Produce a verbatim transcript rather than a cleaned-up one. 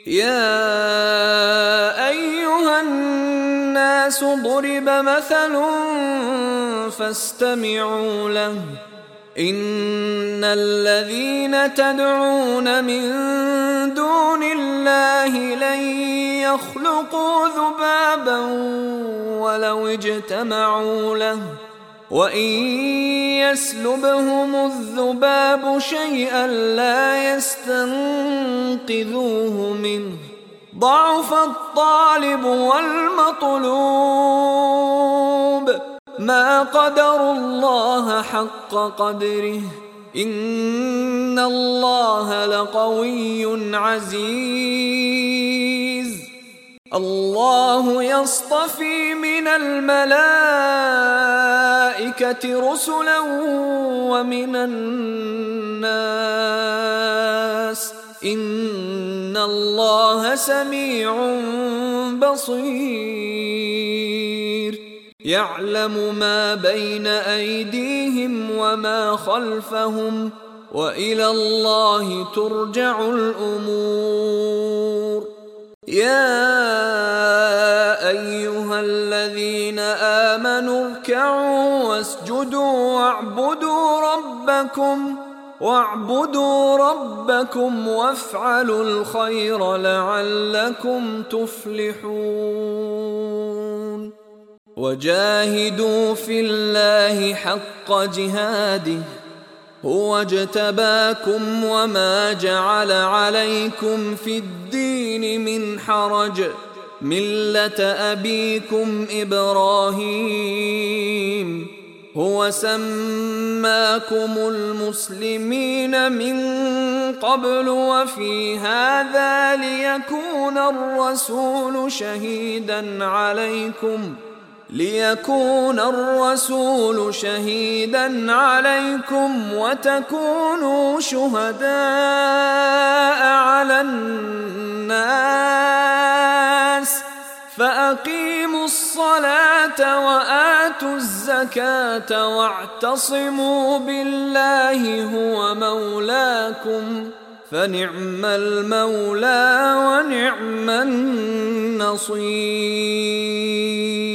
يا أيها الناس ضرب مثل فاستمعوا له إن الذين تدعون من دون الله لن يخلقوا ذبابا ولو اجتمعوا له وإن يسلبهم الذباب شيئا لا يستنقذوه منه ضعف الطالب والمطلوب ما قدروا الله حق قدره إن الله لقوي عزيز الله يصطفي من الملائكة رسلا ومن الناس إن الله سميع بصير يعلم ما بين أيديهم وما خلفهم وإلى الله ترجع الأمور يا أيها الذين آمنوا اركعوا واسجدوا واعبدوا ربكم واعبدوا ربكم وافعلوا الخير لعلكم تفلحون وجاهدوا في الله حق جهاده هو اجتباكم وما جعل عليكم في الدين من حرج ملة أبيكم إبراهيم هو سماكم المسلمين من قبل وفي هذا ليكون الرسول شهيدا عليكم ليكون الرسول شهيدا عليكم وتكونوا شهداء على الناس فأقيموا الصلاة وآتوا الزكاة واعتصموا بالله هو مولاكم فنعم المولى ونعم النصير.